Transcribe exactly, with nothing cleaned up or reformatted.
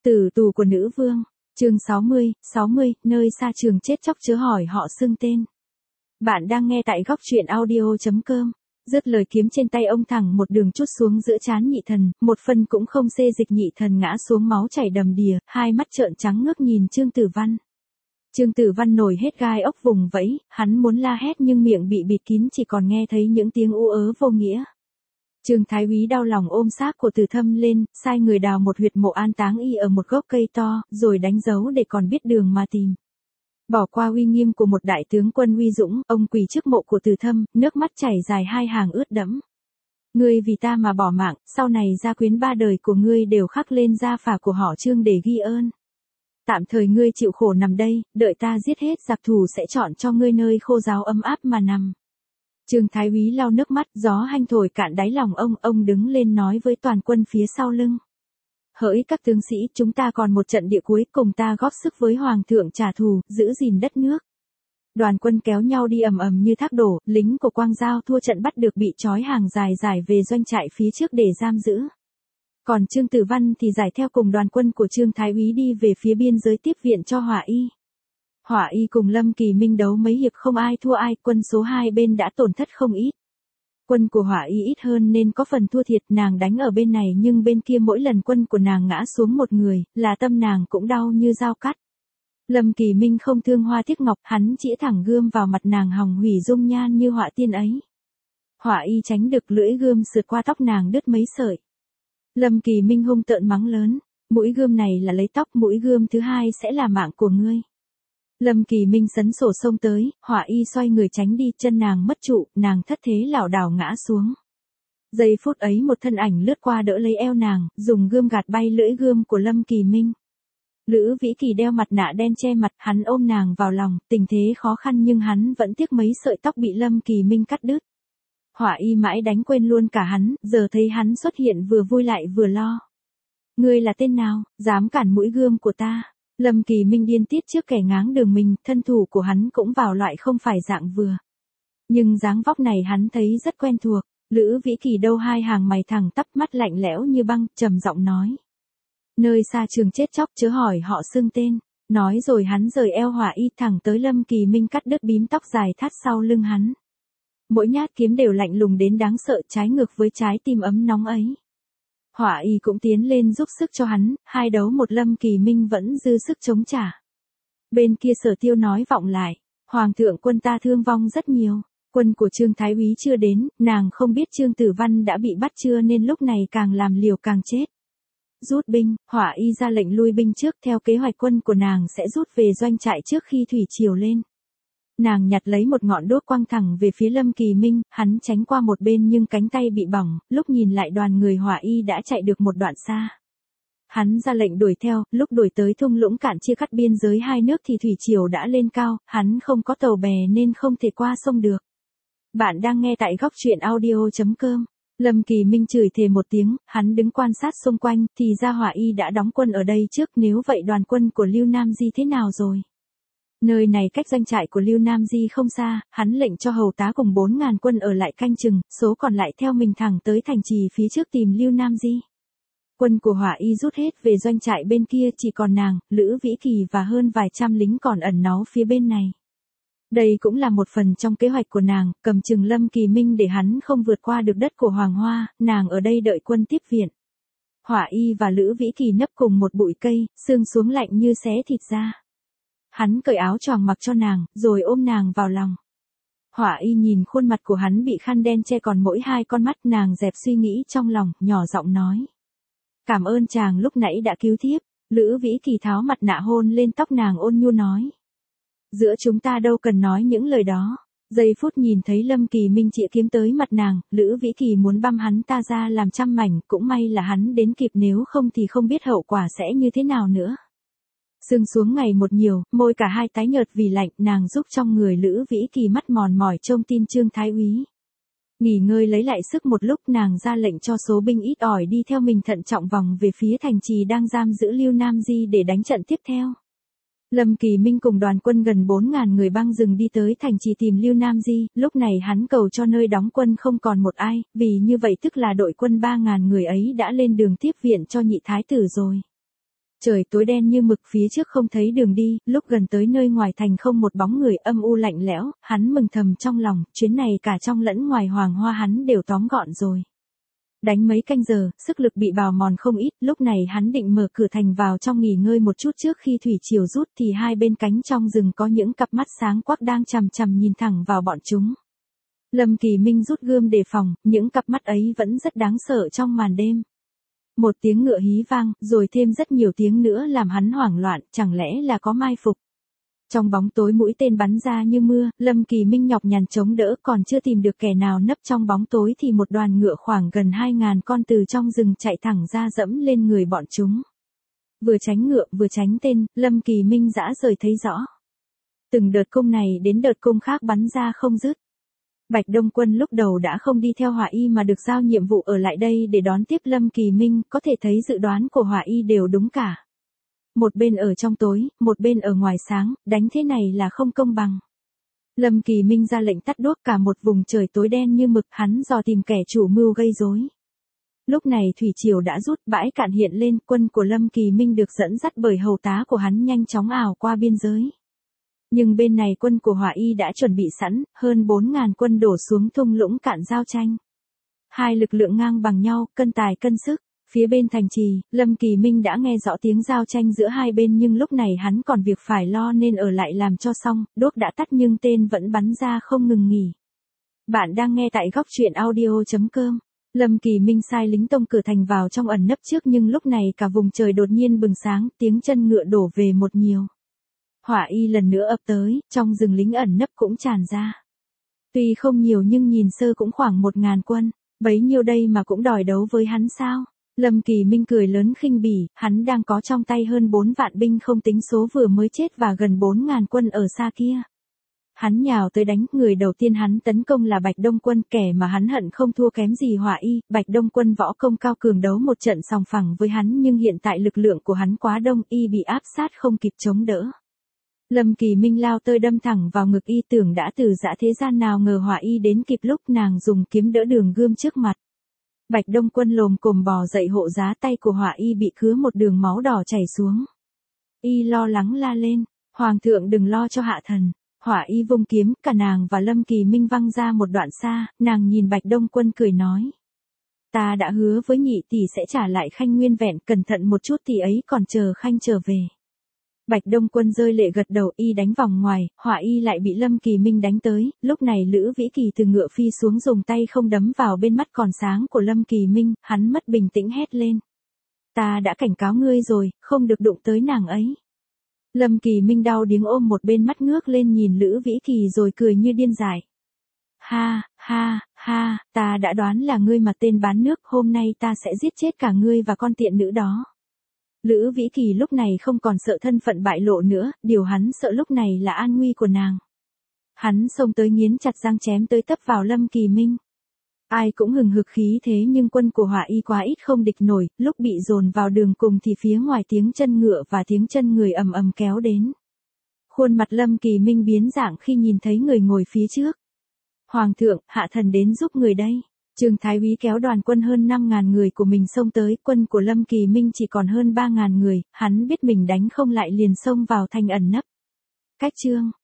Tử tù của nữ vương, chương sáu mươi, sáu mươi, nơi xa trường chết chóc chớ hỏi họ xưng tên. Bạn đang nghe tại góc truyện audio chấm com. Dứt lời kiếm trên tay ông thẳng một đường chút xuống giữa trán nhị thần, một phần cũng không xê dịch, nhị thần ngã xuống máu chảy đầm đìa, hai mắt trợn trắng ngước nhìn Trương Tử Văn. Trương Tử Văn nổi hết gai ốc vùng vẫy, hắn muốn la hét nhưng miệng bị bịt kín, chỉ còn nghe thấy những tiếng ú ớ vô nghĩa. Trương Thái Úy đau lòng ôm xác của Từ Thâm lên, sai người đào một huyệt mộ an táng y ở một gốc cây to, rồi đánh dấu để còn biết đường mà tìm. Bỏ qua uy nghiêm của một đại tướng quân uy dũng, ông quỳ trước mộ của Từ Thâm, nước mắt chảy dài hai hàng ướt đẫm. Ngươi vì ta mà bỏ mạng, sau này gia quyến ba đời của ngươi đều khắc lên gia phả của họ Trương để ghi ơn. Tạm thời ngươi chịu khổ nằm đây, đợi ta giết hết giặc thù sẽ chọn cho ngươi nơi khô ráo ấm áp mà nằm. Trương Thái Úy lau nước mắt, gió hanh thổi cạn đáy lòng ông, ông đứng lên nói với toàn quân phía sau lưng. Hỡi các tướng sĩ, chúng ta còn một trận địa cuối, cùng ta góp sức với hoàng thượng trả thù, giữ gìn đất nước. Đoàn quân kéo nhau đi ầm ầm như thác đổ, lính của Quang Giao thua trận bắt được bị trói hàng dài dài về doanh trại phía trước để giam giữ. Còn Trương Tử Văn thì giải theo cùng đoàn quân của Trương Thái Úy đi về phía biên giới tiếp viện cho Hỏa Y. Hỏa Y cùng Lâm Kỳ Minh đấu mấy hiệp không ai thua ai, quân số hai bên đã tổn thất không ít. Quân của Hỏa Y ít hơn nên có phần thua thiệt, nàng đánh ở bên này nhưng bên kia mỗi lần quân của nàng ngã xuống một người, là tâm nàng cũng đau như dao cắt. Lâm Kỳ Minh không thương hoa tiếc ngọc, hắn chĩa thẳng gươm vào mặt nàng hòng hủy dung nhan như họa tiên ấy. Hỏa Y tránh được, lưỡi gươm sượt qua tóc nàng đứt mấy sợi. Lâm Kỳ Minh hung tợn mắng lớn, mũi gươm này là lấy tóc, mũi gươm thứ hai sẽ là mạng của ngươi. Lâm Kỳ Minh sấn sổ xông tới, Hỏa Y xoay người tránh đi, chân nàng mất trụ, nàng thất thế lảo đảo ngã xuống. Giây phút ấy một thân ảnh lướt qua đỡ lấy eo nàng, dùng gươm gạt bay lưỡi gươm của Lâm Kỳ Minh. Lữ Vĩ Kỳ đeo mặt nạ đen che mặt, hắn ôm nàng vào lòng, tình thế khó khăn nhưng hắn vẫn tiếc mấy sợi tóc bị Lâm Kỳ Minh cắt đứt. Hỏa Y mãi đánh quên luôn cả hắn, giờ thấy hắn xuất hiện vừa vui lại vừa lo. Ngươi là tên nào, dám cản mũi gươm của ta? Lâm Kỳ Minh điên tiết trước kẻ ngáng đường mình, thân thủ của hắn cũng vào loại không phải dạng vừa. Nhưng dáng vóc này hắn thấy rất quen thuộc. Lữ Vĩ Kỳ đâu hai hàng mày thẳng tắp, mắt lạnh lẽo như băng, trầm giọng nói. Nơi xa trường chết chóc chớ hỏi họ xưng tên. Nói rồi hắn rời eo Hỏa Y thẳng tới Lâm Kỳ Minh, cắt đứt bím tóc dài thắt sau lưng hắn. Mỗi nhát kiếm đều lạnh lùng đến đáng sợ, trái ngược với trái tim ấm nóng ấy. Hỏa Y cũng tiến lên giúp sức cho hắn, hai đấu một, Lâm Kỳ Minh vẫn dư sức chống trả. Bên kia Sở Tiêu nói vọng lại, Hoàng thượng quân ta thương vong rất nhiều, quân của Trương Thái Úy chưa đến, nàng không biết Trương Tử Văn đã bị bắt chưa nên lúc này càng làm liều càng chết. Rút binh, Hỏa Y ra lệnh lui binh trước, theo kế hoạch quân của nàng sẽ rút về doanh trại trước khi thủy triều lên. Nàng nhặt lấy một ngọn đuốc quăng thẳng về phía Lâm Kỳ Minh, hắn tránh qua một bên nhưng cánh tay bị bỏng, lúc nhìn lại đoàn người Hỏa Y đã chạy được một đoạn xa. Hắn ra lệnh đuổi theo, lúc đuổi tới thung lũng cạn chia cắt biên giới hai nước thì thủy triều đã lên cao, hắn không có tàu bè nên không thể qua sông được. Bạn đang nghe tại góc truyện audio chấm com. Lâm Kỳ Minh chửi thề một tiếng, hắn đứng quan sát xung quanh, thì ra Hỏa Y đã đóng quân ở đây trước, nếu vậy đoàn quân của Lưu Nam Di thế nào rồi? Nơi này cách doanh trại của Lưu Nam Di không xa, hắn lệnh cho hầu tá cùng bốn ngàn quân ở lại canh chừng, số còn lại theo mình thẳng tới thành trì phía trước tìm Lưu Nam Di. Quân của Hỏa Y rút hết về doanh trại bên kia, chỉ còn nàng, Lữ Vĩ Kỳ và hơn vài trăm lính còn ẩn náu phía bên này. Đây cũng là một phần trong kế hoạch của nàng, cầm chừng Lâm Kỳ Minh để hắn không vượt qua được đất của Hoàng Hoa, nàng ở đây đợi quân tiếp viện. Hỏa Y và Lữ Vĩ Kỳ nấp cùng một bụi cây, sương xuống lạnh như xé thịt ra. Hắn cởi áo choàng mặc cho nàng, rồi ôm nàng vào lòng. Hỏa Y nhìn khuôn mặt của hắn bị khăn đen che còn mỗi hai con mắt, nàng dẹp suy nghĩ trong lòng, nhỏ giọng nói. Cảm ơn chàng lúc nãy đã cứu thiếp. Lữ Vĩ Kỳ tháo mặt nạ hôn lên tóc nàng, ôn nhu nói. Giữa chúng ta đâu cần nói những lời đó. Giây phút nhìn thấy Lâm Kỳ Minh chĩa kiếm tới mặt nàng, Lữ Vĩ Kỳ muốn băm hắn ta ra làm trăm mảnh, cũng may là hắn đến kịp, nếu không thì không biết hậu quả sẽ như thế nào nữa. Sương xuống ngày một nhiều, môi cả hai tái nhợt vì lạnh, nàng giúp trong người Lữ Vĩ Kỳ mắt mòn mỏi trông tin Trương Thái Úy. Nghỉ ngơi lấy lại sức một lúc, nàng ra lệnh cho số binh ít ỏi đi theo mình thận trọng vòng về phía thành trì đang giam giữ Lưu Nam Di để đánh trận tiếp theo. Lâm Kỳ Minh cùng đoàn quân gần bốn ngàn người băng rừng đi tới thành trì tìm Lưu Nam Di, lúc này hắn cầu cho nơi đóng quân không còn một ai, vì như vậy tức là đội quân ba ngàn người ấy đã lên đường tiếp viện cho nhị thái tử rồi. Trời tối đen như mực, phía trước không thấy đường đi, lúc gần tới nơi ngoài thành không một bóng người, âm u lạnh lẽo, hắn mừng thầm trong lòng, chuyến này cả trong lẫn ngoài Hoàng Hoa hắn đều tóm gọn rồi. Đánh mấy canh giờ, sức lực bị bào mòn không ít, lúc này hắn định mở cửa thành vào trong nghỉ ngơi một chút trước khi thủy triều rút thì hai bên cánh trong rừng có những cặp mắt sáng quắc đang chằm chằm nhìn thẳng vào bọn chúng. Lâm Kỳ Minh rút gươm đề phòng, những cặp mắt ấy vẫn rất đáng sợ trong màn đêm. Một tiếng ngựa hí vang, rồi thêm rất nhiều tiếng nữa làm hắn hoảng loạn, chẳng lẽ là có mai phục. Trong bóng tối mũi tên bắn ra như mưa, Lâm Kỳ Minh nhọc nhằn chống đỡ, còn chưa tìm được kẻ nào nấp trong bóng tối thì một đoàn ngựa khoảng gần hai ngàn con từ trong rừng chạy thẳng ra dẫm lên người bọn chúng. Vừa tránh ngựa vừa tránh tên, Lâm Kỳ Minh dã rời thấy rõ. Từng đợt cung này đến đợt cung khác bắn ra không dứt. Bạch Đông Quân lúc đầu đã không đi theo Hỏa Y mà được giao nhiệm vụ ở lại đây để đón tiếp Lâm Kỳ Minh, có thể thấy dự đoán của Hỏa Y đều đúng cả. Một bên ở trong tối, một bên ở ngoài sáng, đánh thế này là không công bằng. Lâm Kỳ Minh ra lệnh tắt đuốc, cả một vùng trời tối đen như mực, hắn dò tìm kẻ chủ mưu gây rối. Lúc này thủy triều đã rút, bãi cạn hiện lên, quân của Lâm Kỳ Minh được dẫn dắt bởi hầu tá của hắn nhanh chóng ảo qua biên giới. Nhưng bên này quân của Hỏa Y đã chuẩn bị sẵn, hơn bốn ngàn quân đổ xuống thung lũng cạn giao tranh. Hai lực lượng ngang bằng nhau, cân tài cân sức. Phía bên thành trì, Lâm Kỳ Minh đã nghe rõ tiếng giao tranh giữa hai bên nhưng lúc này hắn còn việc phải lo nên ở lại làm cho xong, đuốc đã tắt nhưng tên vẫn bắn ra không ngừng nghỉ. Bạn đang nghe tại góc truyện audio chấm com. Lâm Kỳ Minh sai lính tông cửa thành vào trong ẩn nấp trước nhưng lúc này cả vùng trời đột nhiên bừng sáng, tiếng chân ngựa đổ về một nhiều. Hỏa Y lần nữa ập tới, trong rừng lính ẩn nấp cũng tràn ra. Tuy không nhiều nhưng nhìn sơ cũng khoảng một ngàn quân, bấy nhiêu đây mà cũng đòi đấu với hắn sao? Lâm Kỳ Minh cười lớn khinh bỉ, hắn đang có trong tay hơn bốn vạn binh không tính số vừa mới chết và gần bốn ngàn quân ở xa kia. Hắn nhào tới đánh, người đầu tiên hắn tấn công là Bạch Đông Quân, kẻ mà hắn hận không thua kém gì Hỏa Y. Bạch Đông Quân võ công cao cường, đấu một trận sòng phẳng với hắn nhưng hiện tại lực lượng của hắn quá đông, y bị áp sát không kịp chống đỡ. Lâm Kỳ Minh lao tơi đâm thẳng vào ngực y, tưởng đã từ dã thế gian, nào ngờ Hỏa Y đến kịp lúc nàng dùng kiếm đỡ đường gươm trước mặt. Bạch Đông Quân lồm cồm bò dậy hộ giá, tay của Hỏa Y bị cứa một đường máu đỏ chảy xuống. Y lo lắng la lên, Hoàng thượng đừng lo cho hạ thần. Hỏa Y vung kiếm, cả nàng và Lâm Kỳ Minh văng ra một đoạn xa, nàng nhìn Bạch Đông Quân cười nói. Ta đã hứa với nhị tỷ sẽ trả lại khanh nguyên vẹn, cẩn thận một chút, tỷ ấy còn chờ khanh trở về. Bạch Đông Quân rơi lệ gật đầu, y đánh vòng ngoài, Hỏa Y lại bị Lâm Kỳ Minh đánh tới, lúc này Lữ Vĩ Kỳ từ ngựa phi xuống dùng tay không đấm vào bên mắt còn sáng của Lâm Kỳ Minh, hắn mất bình tĩnh hét lên. Ta đã cảnh cáo ngươi rồi, không được đụng tới nàng ấy. Lâm Kỳ Minh đau điếng ôm một bên mắt ngước lên nhìn Lữ Vĩ Kỳ rồi cười như điên dại. Ha, ha, ha, ta đã đoán là ngươi mà tên bán nước, hôm nay ta sẽ giết chết cả ngươi và con tiện nữ đó. Lữ Vĩ Kỳ lúc này không còn sợ thân phận bại lộ nữa, điều hắn sợ lúc này là an nguy của nàng. Hắn xông tới nghiến chặt răng chém tới tấp vào Lâm Kỳ Minh. Ai cũng hừng hực khí thế nhưng quân của Hỏa Y quá ít không địch nổi, lúc bị dồn vào đường cùng thì phía ngoài tiếng chân ngựa và tiếng chân người ầm ầm kéo đến. Khuôn mặt Lâm Kỳ Minh biến dạng khi nhìn thấy người ngồi phía trước. Hoàng thượng, hạ thần đến giúp người đây. Trương Thái Úy kéo đoàn quân hơn năm ngàn người của mình xông tới, quân của Lâm Kỳ Minh chỉ còn hơn ba ngàn người, hắn biết mình đánh không lại liền xông vào thành ẩn nấp. Cách chương